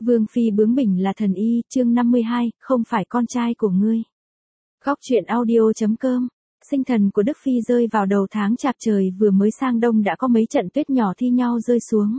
Vương phi bướng bỉnh là thần y, chương 52, không phải con trai của ngươi. Góc truyện audio.com. Sinh thần của Đức Phi rơi vào đầu tháng Chạp, trời vừa mới sang đông đã có mấy trận tuyết nhỏ thi nhau rơi xuống.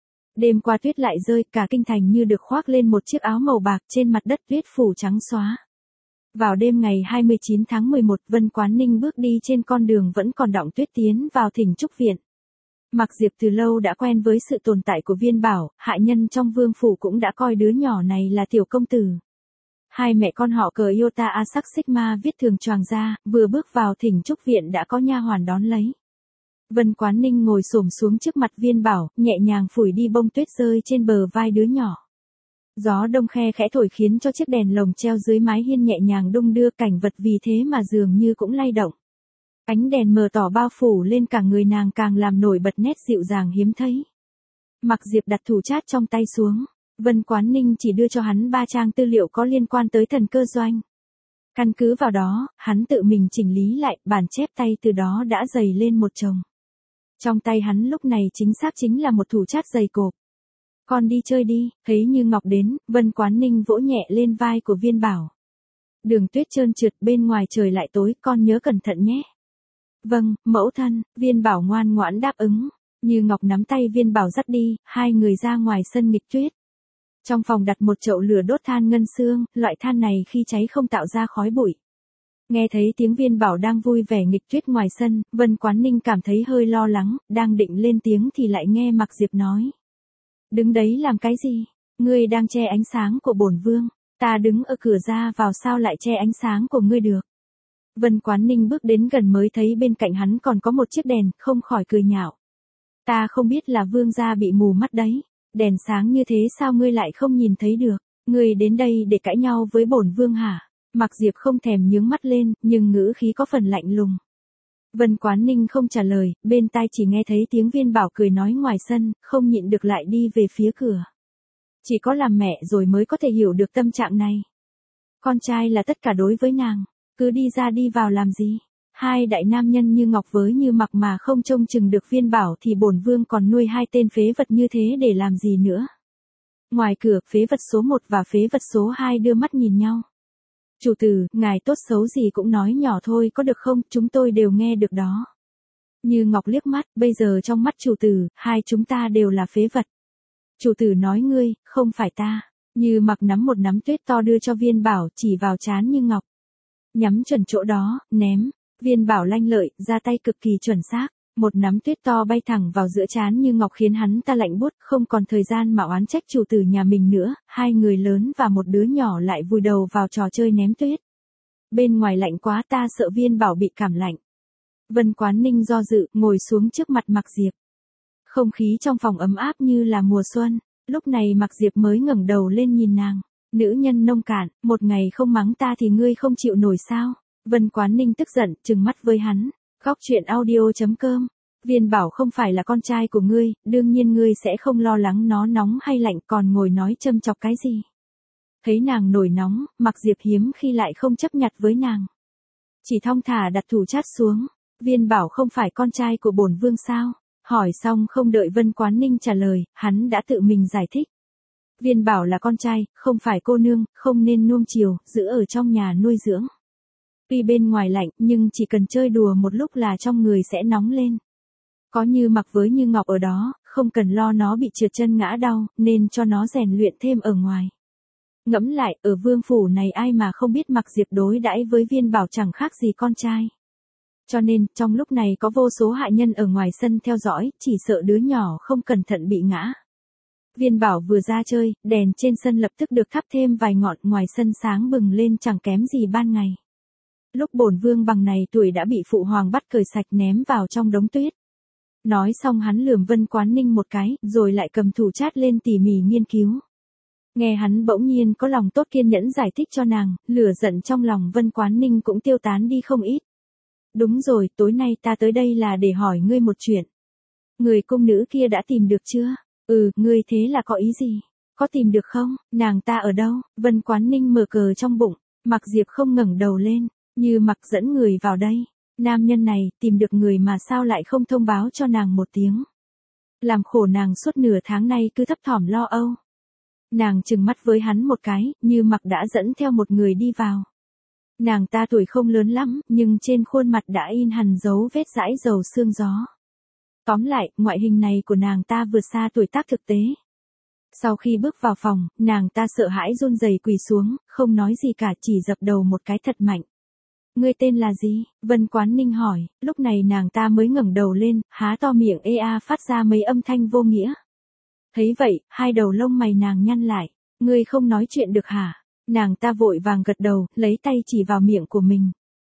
Đêm qua tuyết lại rơi, cả kinh thành như được khoác lên một chiếc áo màu bạc, trên mặt đất tuyết phủ trắng xóa. Vào đêm ngày 29 tháng 11, Vân Quán Ninh bước đi trên con đường vẫn còn đọng tuyết tiến vào Thỉnh Trúc Viện. Mạc Diệp từ lâu đã quen với sự tồn tại của Viên Bảo, hạ nhân trong vương phủ cũng đã coi đứa nhỏ này là tiểu công tử. Hai mẹ con họ cờ Iota Asak Sigma viết thường choàng ra, vừa bước vào Thỉnh Trúc Viện đã có nha hoàn đón lấy. Vân Quán Ninh ngồi xổm xuống trước mặt Viên Bảo, nhẹ nhàng phủi đi bông tuyết rơi trên bờ vai đứa nhỏ. Gió đông khe khẽ thổi khiến cho chiếc đèn lồng treo dưới mái hiên nhẹ nhàng đung đưa, cảnh vật vì thế mà dường như cũng lay động. Ánh đèn mờ tỏ bao phủ lên cả người nàng, càng làm nổi bật nét dịu dàng hiếm thấy. Mạc Diệp đặt thủ chát trong tay xuống. Vân Quán Ninh chỉ đưa cho hắn 3 trang tư liệu có liên quan tới Thần Cơ Doanh. Căn cứ vào đó, hắn tự mình chỉnh lý lại, bản chép tay từ đó đã dày lên một chồng. Trong tay hắn lúc này chính xác chính là một thủ chát dày cộp. Con đi chơi đi, thấy Như Ngọc đến, Vân Quán Ninh vỗ nhẹ lên vai của Viên Bảo. Đường tuyết trơn trượt, bên ngoài trời lại tối, con nhớ cẩn thận nhé. Vâng, mẫu thân, Viên Bảo ngoan ngoãn đáp ứng. Như Ngọc nắm tay Viên Bảo dắt đi, hai người ra ngoài sân nghịch tuyết. Trong phòng đặt một chậu lửa đốt than ngân xương, loại than này khi cháy không tạo ra khói bụi. Nghe thấy tiếng Viên Bảo đang vui vẻ nghịch tuyết ngoài sân, Vân Quán Ninh cảm thấy hơi lo lắng, đang định lên tiếng thì lại nghe Mạc Diệp nói. Đứng đấy làm cái gì? Ngươi đang che ánh sáng của bổn vương. Ta đứng ở cửa ra vào sao lại che ánh sáng của ngươi được? Vân Quán Ninh bước đến gần mới thấy bên cạnh hắn còn có một chiếc đèn, không khỏi cười nhạo. Ta không biết là vương gia bị mù mắt đấy. Đèn sáng như thế sao ngươi lại không nhìn thấy được? Ngươi đến đây để cãi nhau với bổn vương hả? Mạc Diệp không thèm nhướng mắt lên, nhưng ngữ khí có phần lạnh lùng. Vân Quán Ninh không trả lời, bên tai chỉ nghe thấy tiếng Viên Bảo cười nói ngoài sân, không nhịn được lại đi về phía cửa. Chỉ có làm mẹ rồi mới có thể hiểu được tâm trạng này. Con trai là tất cả đối với nàng, cứ đi ra đi vào làm gì? Hai đại nam nhân Như Ngọc với Như Mặc mà không trông chừng được Viên Bảo thì bổn vương còn nuôi hai tên phế vật như thế để làm gì nữa? Ngoài cửa, phế vật số 1 và phế vật số 2 đưa mắt nhìn nhau. Chủ tử, ngài tốt xấu gì cũng nói nhỏ thôi có được không, chúng tôi đều nghe được đó. Như Ngọc liếc mắt, bây giờ trong mắt chủ tử, hai chúng ta đều là phế vật. Chủ tử nói ngươi, không phải ta. Như Mặc nắm một nắm tuyết to đưa cho Viên Bảo, chỉ vào trán Như Ngọc. Nhắm chuẩn chỗ đó, ném. Viên Bảo lanh lợi, ra tay cực kỳ chuẩn xác. Một nắm tuyết to bay thẳng vào giữa trán Như Ngọc khiến hắn ta lạnh buốt, không còn thời gian mà oán trách chủ tử nhà mình nữa. Hai người lớn và một đứa nhỏ lại vùi đầu vào trò chơi ném tuyết. Bên ngoài lạnh quá, ta sợ Viên Bảo bị cảm lạnh. Vân Quán Ninh do dự, ngồi xuống trước mặt Mạc Diệp. Không khí trong phòng ấm áp như là mùa xuân. Lúc này Mạc Diệp mới ngẩng đầu lên nhìn nàng. Nữ nhân nông cạn, một ngày không mắng ta thì ngươi không chịu nổi sao? Vân Quán Ninh tức giận, trừng mắt với hắn. Góc truyện audio.com. Viên Bảo không phải là con trai của ngươi, đương nhiên ngươi sẽ không lo lắng nó nóng hay lạnh, còn ngồi nói châm chọc cái gì. Thấy nàng nổi nóng, Mạc Diệp hiếm khi lại không chấp nhặt với nàng. Chỉ thong thả đặt thủ chát xuống. Viên Bảo không phải con trai của bổn vương sao? Hỏi xong không đợi Vân Quán Ninh trả lời, hắn đã tự mình giải thích. Viên Bảo là con trai, không phải cô nương, không nên nuông chiều, giữ ở trong nhà nuôi dưỡng. Tuy bên ngoài lạnh, nhưng chỉ cần chơi đùa một lúc là trong người sẽ nóng lên. Có Như Mặc với Như Ngọc ở đó, không cần lo nó bị trượt chân ngã đau, nên cho nó rèn luyện thêm ở ngoài. Ngẫm lại, ở vương phủ này ai mà không biết Mạc Diệp đối đãi với Viên Bảo chẳng khác gì con trai. Cho nên, trong lúc này có vô số hạ nhân ở ngoài sân theo dõi, chỉ sợ đứa nhỏ không cẩn thận bị ngã. Viên Bảo vừa ra chơi, đèn trên sân lập tức được thắp thêm vài ngọn, ngoài sân sáng bừng lên chẳng kém gì ban ngày. Lúc bổn vương bằng này tuổi đã bị phụ hoàng bắt cởi sạch ném vào trong đống tuyết. Nói xong hắn lườm Vân Quán Ninh một cái, rồi lại cầm thủ chát lên tỉ mỉ nghiên cứu. Nghe hắn bỗng nhiên có lòng tốt kiên nhẫn giải thích cho nàng, lửa giận trong lòng Vân Quán Ninh cũng tiêu tán đi không ít. Đúng rồi, tối nay ta tới đây là để hỏi ngươi một chuyện. Người cung nữ kia đã tìm được chưa? Ngươi thế là có ý gì? Có tìm được không? Nàng ta ở đâu? Vân Quán Ninh mở cờ trong bụng, Mạc Diệp không ngẩng đầu lên. Như Mặc dẫn người vào đây. Nam nhân này, tìm được người mà sao lại không thông báo cho nàng một tiếng. Làm khổ nàng suốt nửa tháng nay cứ thấp thỏm lo âu. Nàng trừng mắt với hắn một cái, Như Mặc đã dẫn theo một người đi vào. Nàng ta tuổi không lớn lắm, nhưng trên khuôn mặt đã in hằn dấu vết dãi dầu sương gió. Tóm lại, ngoại hình này của nàng ta vượt xa tuổi tác thực tế. Sau khi bước vào phòng, nàng ta sợ hãi run rẩy quỳ xuống, không nói gì cả, chỉ dập đầu một cái thật mạnh. Ngươi tên là gì? Vân Quán Ninh hỏi, lúc này nàng ta mới ngẩng đầu lên, há to miệng phát ra mấy âm thanh vô nghĩa. Thấy vậy, hai đầu lông mày nàng nhăn lại. Ngươi không nói chuyện được hả? Nàng ta vội vàng gật đầu, lấy tay chỉ vào miệng của mình.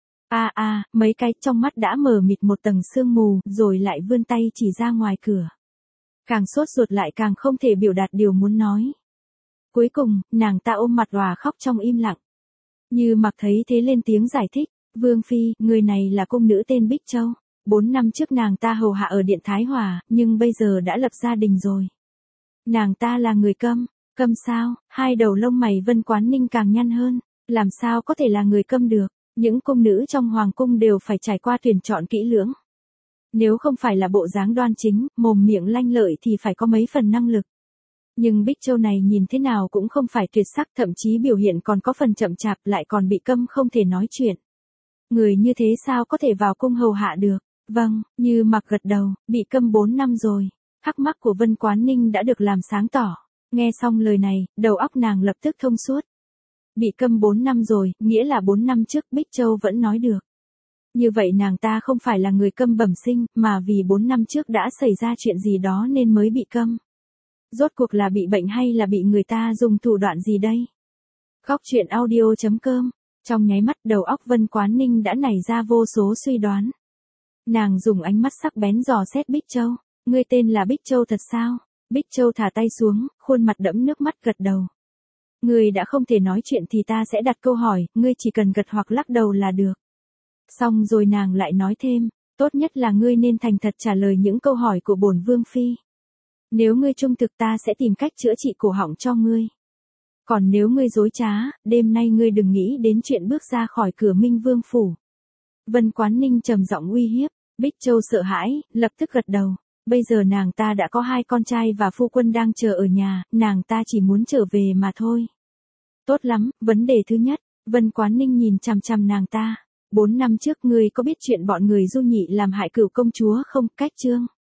Mấy cái trong mắt đã mờ mịt một tầng sương mù, rồi lại vươn tay chỉ ra ngoài cửa. Càng sốt ruột lại càng không thể biểu đạt điều muốn nói. Cuối cùng, nàng ta ôm mặt òa khóc trong im lặng. Như Mặc thấy thế lên tiếng giải thích, Vương Phi, người này là cung nữ tên Bích Châu. 4 năm trước nàng ta hầu hạ ở Điện Thái Hòa, nhưng bây giờ đã lập gia đình rồi. Nàng ta là người câm. Câm sao? Hai đầu lông mày Vân Quán Ninh càng nhăn hơn. Làm sao có thể là người câm được? Những cung nữ trong hoàng cung đều phải trải qua tuyển chọn kỹ lưỡng. Nếu không phải là bộ dáng đoan chính, mồm miệng lanh lợi thì phải có mấy phần năng lực. Nhưng Bích Châu này nhìn thế nào cũng không phải tuyệt sắc, thậm chí biểu hiện còn có phần chậm chạp, lại còn bị câm không thể nói chuyện. Người như thế sao có thể vào cung hầu hạ được? Vâng, Như Mặc gật đầu, bị câm 4 năm rồi. Thắc mắc của Vân Quán Ninh đã được làm sáng tỏ. Nghe xong lời này, đầu óc nàng lập tức thông suốt. Bị câm 4 năm rồi, nghĩa là 4 năm trước Bích Châu vẫn nói được. Như vậy nàng ta không phải là người câm bẩm sinh, mà vì 4 năm trước đã xảy ra chuyện gì đó nên mới bị câm. Rốt cuộc là bị bệnh hay là bị người ta dùng thủ đoạn gì đây? Góc truyện audio.com. Trong nháy mắt đầu óc Vân Quán Ninh đã nảy ra vô số suy đoán. Nàng dùng ánh mắt sắc bén dò xét Bích Châu. Ngươi tên là Bích Châu thật sao? Bích Châu thả tay xuống, khuôn mặt đẫm nước mắt gật đầu. Ngươi đã không thể nói chuyện thì ta sẽ đặt câu hỏi, ngươi chỉ cần gật hoặc lắc đầu là được. Xong rồi nàng lại nói thêm, tốt nhất là ngươi nên thành thật trả lời những câu hỏi của bổn Vương Phi. Nếu ngươi trung thực ta sẽ tìm cách chữa trị cổ họng cho ngươi. Còn nếu ngươi dối trá, đêm nay ngươi đừng nghĩ đến chuyện bước ra khỏi cửa Minh Vương phủ. Vân Quán Ninh trầm giọng uy hiếp, Bích Châu sợ hãi, lập tức gật đầu. Bây giờ nàng ta đã có 2 con trai và phu quân đang chờ ở nhà, nàng ta chỉ muốn trở về mà thôi. Tốt lắm, vấn đề thứ nhất, Vân Quán Ninh nhìn chằm chằm nàng ta. 4 năm trước ngươi có biết chuyện bọn người Du Nhị làm hại Cửu công chúa không? Cách chương